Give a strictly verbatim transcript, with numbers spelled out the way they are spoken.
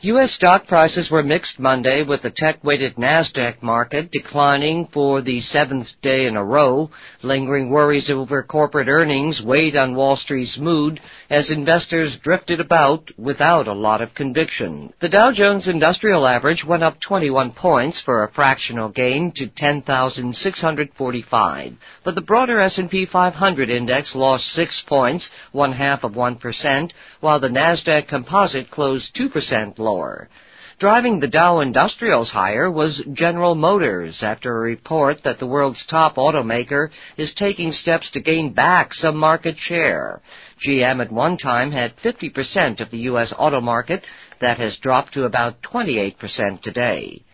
U S stock prices were mixed Monday, with the tech-weighted NASDAQ market declining for the seventh day in a row. Lingering worries over corporate earnings weighed on Wall Street's mood as investors drifted about without a lot of conviction. The Dow Jones Industrial Average went up twenty-one points for a fractional gain to ten thousand six hundred forty-five, but the broader S and P five hundred index lost six points, one half of one percent, while the NASDAQ Composite closed two percent lower. Driving the Dow Industrials higher was General Motors after a report that the world's top automaker is taking steps to gain back some market share. G M at one time had fifty percent of the U S auto market. That has dropped to about twenty-eight percent today.